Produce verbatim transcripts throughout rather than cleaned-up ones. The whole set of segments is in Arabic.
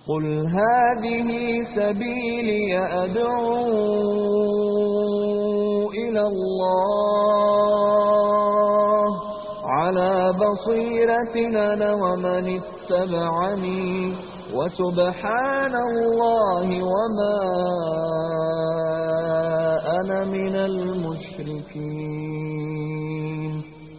قل هذه سبيلي أدعو إلى الله على بصيرة أنا ومن اتبعني وسبحان الله وما أنا من المشركين.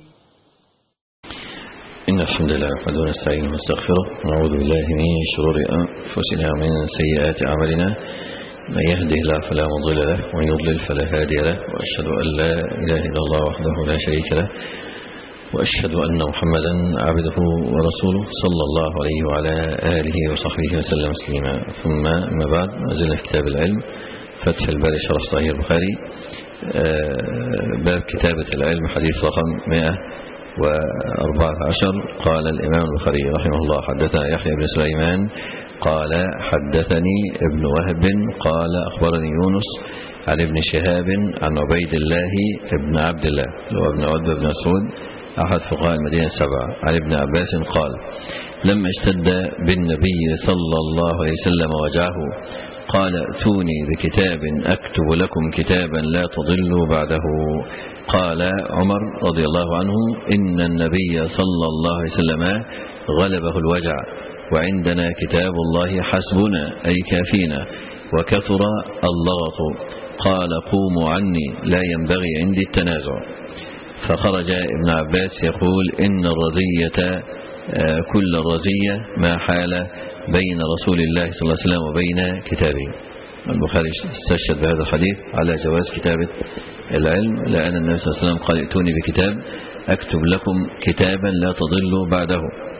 إن الحمد لله نحمده ونستعينه ونستغفره ونعوذ بالله من شرور أنفسنا ومن سيئات أعمالنا. من يهده الله فلا مضل له ومن يضلل فلا هادي له، وأشهد أن لا إله إلا الله وحده لا شريك له، وأشهد أن محمدا عبده ورسوله صلى الله عليه وعلى آله وصحبه وسلم تسليما. ثم ما بعد، نزلنا في كتاب العلم فتح الباري شرح صحيح البخاري، باب كتابة العلم، حديث رقم مئة وأربعة عشر. قال الإمام البخاري رحمه الله: حدثنا يحيى بن سليمان قال حدثني ابن وهب قال أخبرني يونس عن ابن شهاب عن عبيد الله ابن عبد الله وابن عتبة بن مسعود أحد فقهاء المدينة السبعة عن ابن عباس قال: لما اشتد بالنبي صلى الله عليه وسلم وجعه قال: ائتوني بكتاب أكتب لكم كتابا لا تضلوا بعده. قال عمر رضي الله عنه: إن النبي صلى الله عليه وسلم غلبه الوجع، وعندنا كتاب الله حسبنا أي كافينا، وكثر اللغط. قال: قوموا عني، لا ينبغي عندي التنازع. فخرج ابن عباس يقول: إن الرزية كل الرزية ما حال بين رسول الله صلى الله عليه وسلم وبين كتابه. البخاري استشهد بهذا الحديث على جواز كتابة العلم، لأن النبي صلى الله عليه وسلم قال: ائتوني بكتاب أكتب لكم كتابا لا تضلوا بعده.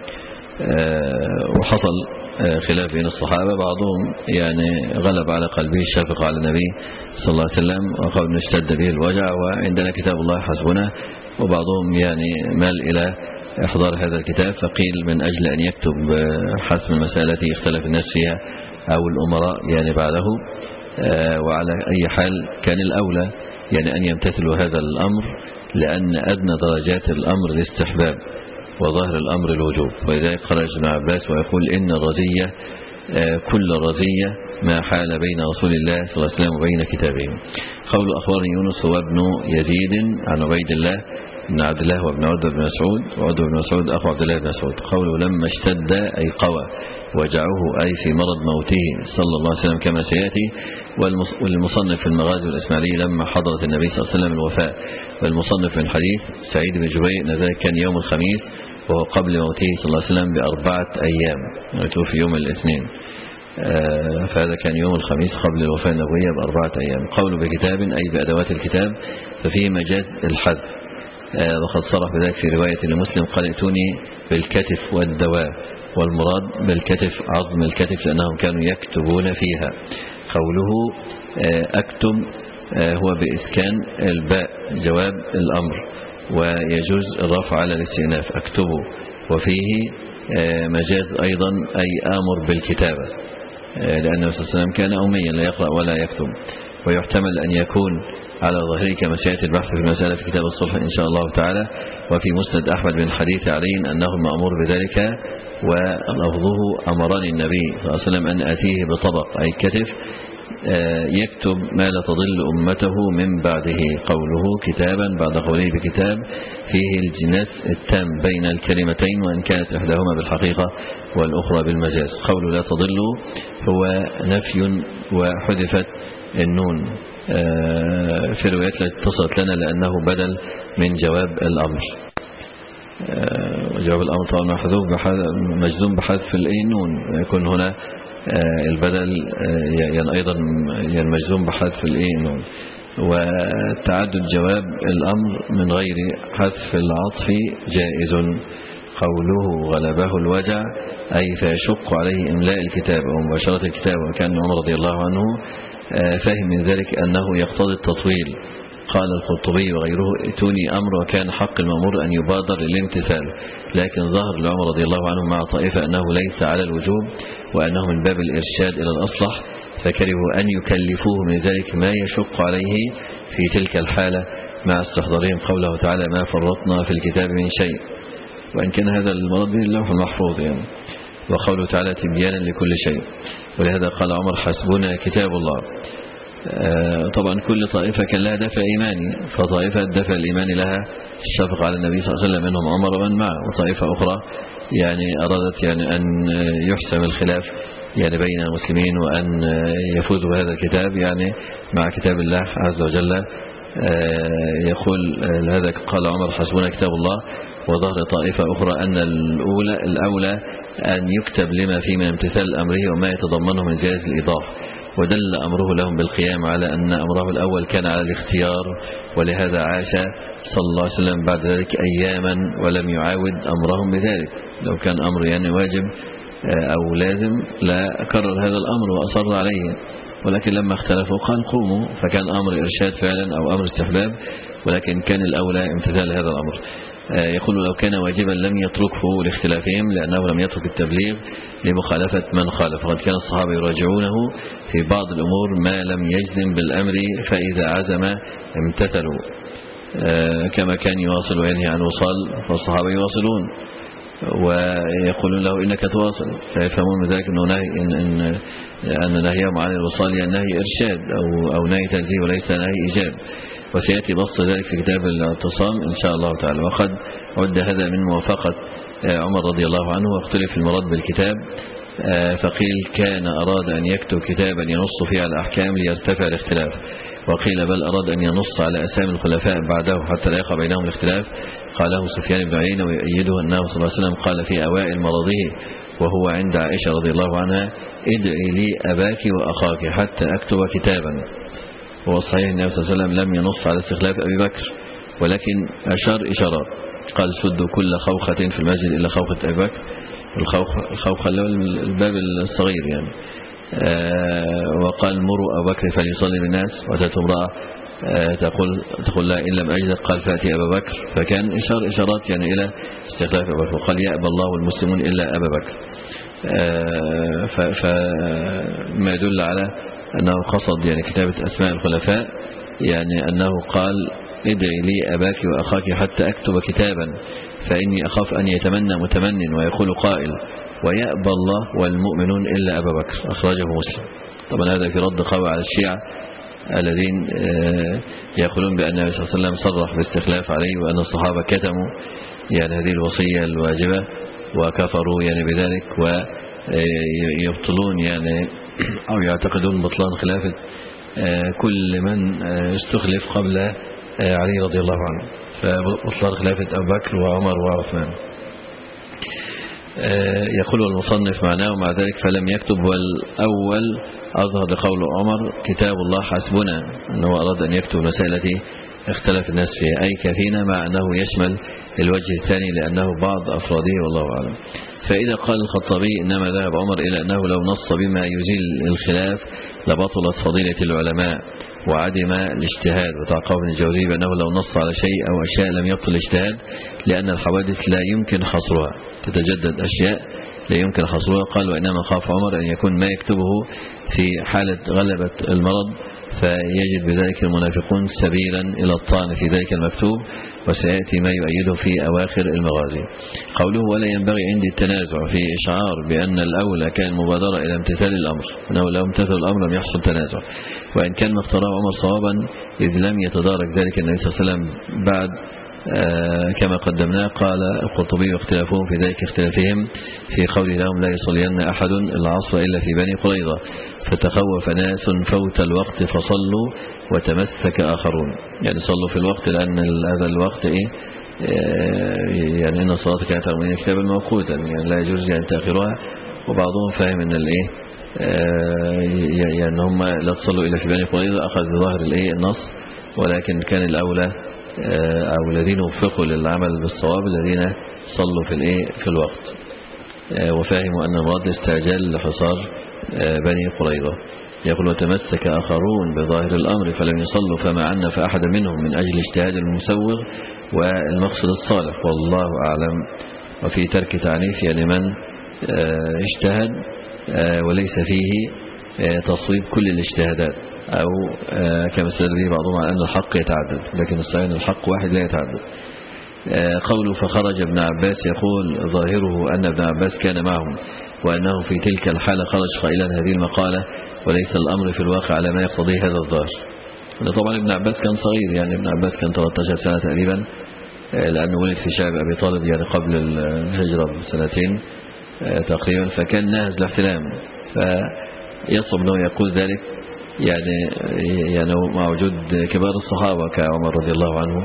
وحصل خلاف بين الصحابة، بعضهم يعني غلب على قلبه الشفقة على النبي صلى الله عليه وسلم وقال إنه اشتد به الوجع وعندنا كتاب الله حسبنا، وبعضهم يعني مال إلى إحضار هذا الكتاب، فقيل من أجل أن يكتب حسب المسألة التي يختلف الناس فيها أو الأمراء يعني بعده. وعلى أي حال كان الأولى يعني أن يمتثلوا هذا الأمر، لأن أدنى درجات الأمر الاستحباب وظاهر الأمر الوجوب. ولذلك خرج ابن عباس ويقول: إن الرزية كل الرزية ما حال بين رسول الله صلى الله عليه وسلم وبين كتابه. قول أخبرني يونس هو ابن يزيد عن عبيد الله بن عبد الله وابن عتبة بن مسعود، وعتبة بن مسعود أخو عبد الله بن مسعود. قوله لما اشتد أي قوى وجعه أي في مرض موته صلى الله عليه وسلم كما سيأتي. والمصنف في المغازي والإسماعيلي لما حضرت النبي صلى الله عليه وسلم الوفاة. والمصنف في الحديث سعيد بن جبير أن ذلك كان يوم الخميس وهو قبل موته صلى الله عليه وسلم بأربعة أيام، توفي يوم الاثنين، فهذا كان يوم الخميس قبل الوفاة النبوية بأربعة أيام. قوله بكتاب أي بأدوات الكتاب، ففيه مجاز الحذف، وقد صرح بذلك في رواية لمسلم قال: ائتوني بالكتف والدواء، والمراد بالكتف عظم الكتف لأنهم كانوا يكتبون فيها. قوله أكتب هو بإسكان الباء جواب الأمر، ويجوز الرفع على الاستئناف أكتبه، وفيه مجاز أيضا أي آمر بالكتابة، لأن النبي صلى الله عليه وسلم كان أميا لا يقرأ ولا يكتب. ويحتمل أن يكون على ظاهره كما سيأتي البحث في المسألة في كتاب الصلح إن شاء الله تعالى. وفي مسند أحمد بن حديث علي أنه المأمور بذلك، ولفظه أمرني النبي صلى الله عليه وسلم أن أتيه بطبق أي كتف يكتب ما لا تضل أمته من بعده. قوله كتابا بعد قوله بكتاب فيه الجناس التام بين الكلمتين، وإن كانت إحداهما بالحقيقة والأخرى بالمجاز. قوله لا تضل هو نفي وحذفت النون في الروايات التي اتصلت لنا لأنه بدل من جواب الأمر. جواب الأمر طبعا محذوف مجزوم بحذف النون، يكون هنا البدل يعني أيضا يعني مجزوم بحذف النون. وتعدد جواب الأمر من غير حذف العطف جائز. قوله غلبه الوجع أي فيشق عليه إملاء الكتاب أو مباشرة الكتاب. وكان عمر رضي الله عنه فاهم من ذلك أنه يقتضي التطويل. قال القرطبي وغيره: ائتوني أمر، وكان حق المأمور أن يبادر للامتثال، لكن ظهر لعمر رضي الله عنه مع طائفة أنه ليس على الوجوب وأنه من باب الإرشاد إلى الأصلح، فكرهوا أن يكلفوه من ذلك ما يشق عليه في تلك الحالة، مع استحضارهم قوله تعالى: ما فرطنا في الكتاب من شيء. وإن كان هذا المرض به اللوح المحفوظ يعني. وقوله تعالى تبيانا لكل شيء. ولهذا قال عمر حسبنا كتاب الله. طبعا كل طائفة كان لها دفع إيماني، فطائفة دفع الإيمان لها الشفقة على النبي صلى الله عليه وسلم منهم عمر ومن معه، وطائفة أخرى يعني أرادت يعني أن يحسم الخلاف يعني بين المسلمين وأن يفوزوا بهذا الكتاب يعني مع كتاب الله عز وجل. يقول هذا قال عمر حسبنا كتاب الله. وظهر طائفة أخرى أن الأولى الأولى أن يكتب لما فيه من امتثال أمره وما يتضمنه من جائز الإيضاح، ودل أمره لهم بالقيام على أن أمره الأول كان على الاختيار، ولهذا عاش صلى الله عليه وسلم بعد ذلك أياما ولم يعاود أمرهم بذلك. لو كان أمر يعني واجب أو لازم لا كرر هذا الأمر وأصر عليه، ولكن لما اختلفوا قال قوموا، فكان أمر إرشاد فعلا أو أمر استحباب، ولكن كان الأولى امتثال هذا الأمر. يقول لو كان واجبا لم يتركه لاختلافهم، لأنه لم يترك التبليغ لمخالفة من خالف. وقد كان الصحابة يراجعونه في بعض الأمور ما لم يجزم بالأمر، فإذا عزم امتثلوا، كما كان يواصل وينهي عن وصال، فالصحابة يواصلون ويقولون له إنك تواصل، فيفهمون من ذلك أنه نهي إن, إن, أن نهيهم عن الوصال يعني نهي إرشاد أو, أو نهي تنزيه وليس نهي إيجاب. وسيأتي بسط ذلك في كتاب الاعتصام إن شاء الله تعالى. وقد عد هذا من موافقة عمر رضي الله عنه، واختلف المراد بالكتاب، فقيل كان أراد أن يكتب كتابا ينص فيه على الأحكام ليرتفع الاختلاف، وقيل بل أراد أن ينص على أسامي الخلفاء بعده حتى لا يقع بينهم الاختلاف. قاله سفيان بن عيينة ويؤيده أنه صلى الله عليه وسلم قال في أوائل مرضه وهو عند عائشة رضي الله عنها ادعي لي أباك وأخاك حتى أكتب كتابا. هو صحيح النبي صلى الله عليه وسلم لم ينص على استخلاف أبي بكر، ولكن أشار إشارات، قال سدوا كل خوخة في المسجد إلا خوخة أبي بكر. الخوخة اللي هو الباب الصغير يعني. وقال مروا أبو بكر فليصلي بالناس، وتأتي امرأة تقول تقول لا إن لم أجد، قال فأتي أبا بكر، فكان إشار إشارات يعني إلى استخلاف أبي بكر. وقال يأبى الله والمسلمون إلا أبا بكر، فما يدل على أنه قصد يعني كتابة أسماء الخلفاء، يعني أنه قال ادعي لي أباك وأخاك حتى أكتب كتابا فإني أخاف أن يتمنى متمن ويقول قائل ويأبى الله والمؤمنون إلا أبا بكر، أخرجه مسلم. طبعا هذا في رد قوي على الشيعة الذين يقولون بأن النبي صلى الله عليه وسلم صرح باستخلاف عليه، وأن الصحابة كتموا يعني هذه الوصية الواجبة وكفروا يعني بذلك، ويبطلون يعني أو يعتقدون بطلان خلافة كل من استخلف قبل علي رضي الله عنه، فبطلان خلافة أبو بكر وعمر وعثمان. يقول المصنف معناه مع ذلك فلم يكتب، والأول أظهر لقول عمر كتاب الله حسبنا، أنه أراد أن يكتب مسائل التي اختلف الناس فيها، أي كفينا، مع أنه يشمل الوجه الثاني لأنه بعض أفراده والله أعلم. فإذا قال الخطابي إنما ذهب عمر إلى أنه لو نص بما يزيل الخلاف لبطلت فضيلة العلماء وعدم الاجتهاد. وتعقب ابن الجوزي بأنه لو نص على شيء أو أشياء لم يبطل الاجتهاد، لأن الحوادث لا يمكن حصرها، تتجدد أشياء لا يمكن حصرها. قال وإنما خاف عمر أن يكون ما يكتبه في حالة غلبة المرض فيجد بذلك المنافقون سبيلا إلى الطعن في ذلك المكتوب، وسيأتي ما يؤيده في أواخر المغازي. قوله ولا ينبغي عندي التنازع في إشعار بأن الأولى كان مبادرة إلى امتثال الأمر، أنه لو امتثل الأمر لم يحصل تنازع، وإن كان ما اختاره عمر صوابا إذ لم يتدارك ذلك النبي صلى الله عليه وسلم بعد آه كما قدمناه. قال القرطبي واختلافهم في ذلك اختلافهم في قول لهم لا يصلين أحد العصر إلا في بني قريظة، فتخوف ناس فوت الوقت فصلوا وتمسك آخرون، يعني صلوا في الوقت لأن هذا الوقت إيه يعني إن الصلاة كانت على المؤمنين كتابا موقوتا، يعني لا يجوز يعني تأخيرها. وبعضهم فاهم أن الإيه يعني هم لا تصلوا إلا في بني قريظة، أخذ بظاهر الإيه النص، ولكن كان الأولى أو الذين وفقوا للعمل بالصواب الذين صلوا في الإيه في الوقت، وفاهموا أن المراد استعجال لحصار بني قريظة. يقول وتمسك آخرون بظاهر الأمر فلم يصلوا فما عنف أحد منهم من أجل اجتهاد المسوغ والمقصد الصالح والله أعلم. وفي ترك تعنيف يعني من اجتهد وليس فيه تصويب كل الاجتهادات، أو كما استدل به بعضهم على أن الحق يتعدد، لكن الصحيح أن الحق واحد لا يتعدد. قوله فخرج ابن عباس يقول ظاهره أن ابن عباس كان معهم وأنه في تلك الحالة خرج قائلا هذه المقالة وليس الأمر في الواقع على ما يقتضيه هذا الظاهر. طبعا ابن عباس كان صغير، يعني ابن عباس كان ثلاث عشرة سنة تقريبا، لأنه ولد في شعب أبي طالب يعني قبل الهجرة بسنتين تقريبا، فكان ناهز الاحتلام، فيصعب أنه يقول ذلك يعني يعني مع وجود كبار الصحابة كعمر رضي الله عنه،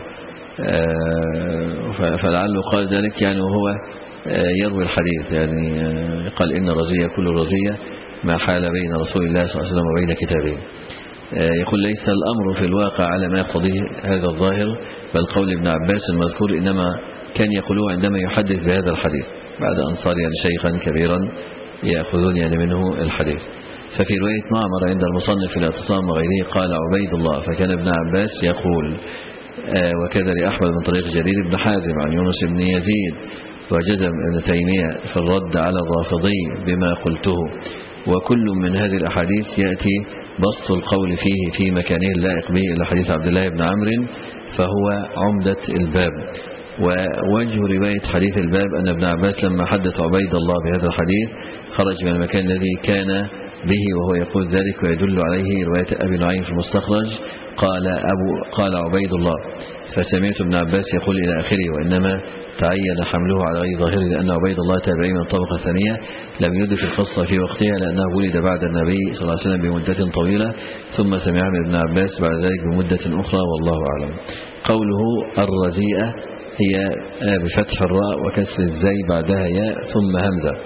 فلعله قال ذلك يعني وهو يروي الحديث، يعني قال إن رزية كل رزية ما حال بين رسول الله صلى الله عليه وسلم وبين كتابه. يقول ليس الأمر في الواقع على ما يقتضيه هذا الظاهر، بل قول ابن عباس المذكور إنما كان يقوله عندما يحدث بهذا الحديث بعد أن صار يعني شيخا كبيرا يأخذون يعني منه الحديث. ففي رواية معمر عند المصنف في الاعتصام وغيره قال عبيد الله، فكان ابن عباس يقول. وكذا لأحمد من طريق جرير بن حازم عن يونس بن يزيد، وجزم ابن تيمية في الرد على الرافضي بما قلته. وكل من هذه الأحاديث يأتي بسط القول فيه في مكانه اللائق به إلى حديث عبد الله بن عمرو، فهو عمدة الباب. ووجه رواية حديث الباب أن ابن عباس لما حدث عبيد الله بهذا الحديث خرج من المكان الذي كان به وهو يقول ذلك، ويدل عليه رواية أبي نعيم في المستخرج قال أبو قال عبيد الله، فسمعت ابن عباس يقول إلى آخره، وإنما تعين حمله على غير ظاهره لأن عبيد الله تابعي من الطبقة الثانية لم يدرك القصة في وقتها، لأنه ولد بعد النبي صلى الله عليه وسلم بمدة طويلة، ثم سمعها من ابن عباس بعد ذلك بمدة أخرى، والله أعلم. قوله الرزيئة هي بفتح الراء وكسر الزي بعدها ياء ثم همزة،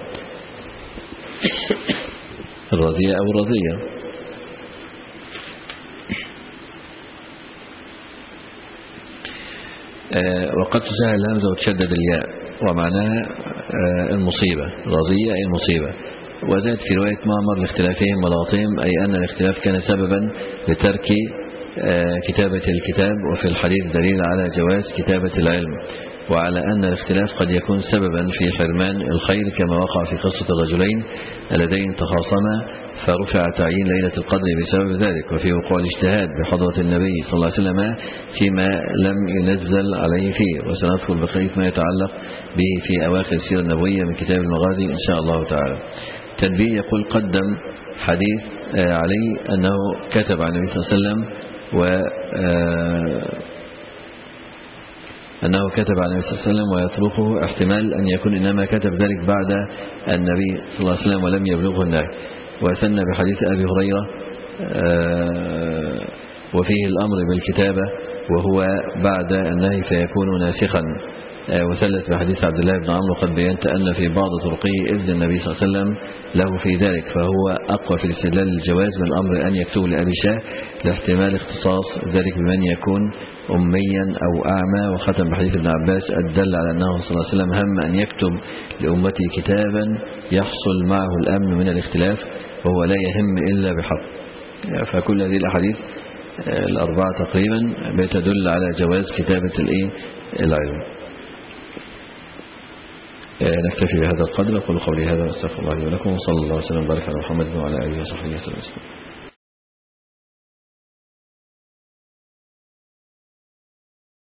الرزيئة أو الرزية. وقد تسهل الهمزة وتشدد الياء، ومعناها المصيبة، رزية أي المصيبة. وزاد في رواية معمر لاختلافهم ولغطهم، أي أن الاختلاف كان سببا لترك كتابة الكتاب، وفي الحديث دليل على جواز كتابة العلم، وعلى أن الاختلاف قد يكون سببا في حرمان الخير، كما وقع في قصة الرجلين اللذين تخاصما فرفع تعيين ليلة القدر بسبب ذلك، وفي وقوع الاجتهاد بحضرة النبي صلى الله عليه وسلم فيما لم ينزل عليه فيه. وسندخل بقية ما يتعلق به في أواخر السيرة النبوية من كتاب المغازي إن شاء الله تعالى. تنبيه، يقول قدم حديث علي أنه كتب عن النبي صلى الله عليه وسلم و أنه كتب عن النبي صلى الله عليه وسلم ويتركه، احتمال أن يكون إنما كتب ذلك بعد النبي صلى الله عليه وسلم ولم يبلغه النهي. وثنى بحديث أبي هريرة وفيه الأمر بالكتابة وهو بعد النهي فيكون ناسخا. وثلث بحديث عبد الله بن عمرو قد بينت أن في بعض طرقه إذن النبي صلى الله عليه وسلم له في ذلك، فهو أقوى في الاستدلال الجواز من الأمر أن يكتب لأبي شاه لاحتمال اختصاص ذلك بمن يكون أميا أو أعمى. وختم بحديث ابن عباس الدل على أنه صلى الله عليه وسلم هم أن يكتب لأمته كتابا يحصل معه الأمن من الاختلاف، وهو لا يهم إلا بحق. فكل هذه الأحاديث الأربعة تقريبا بتدل على جواز كتابة العلم. نكتفي بهذا القدر. أقول قولي هذا واستغفر الله لي ولكم، وصلى الله وسلم وبارك على محمد وعلى آله وصحبه وسلم.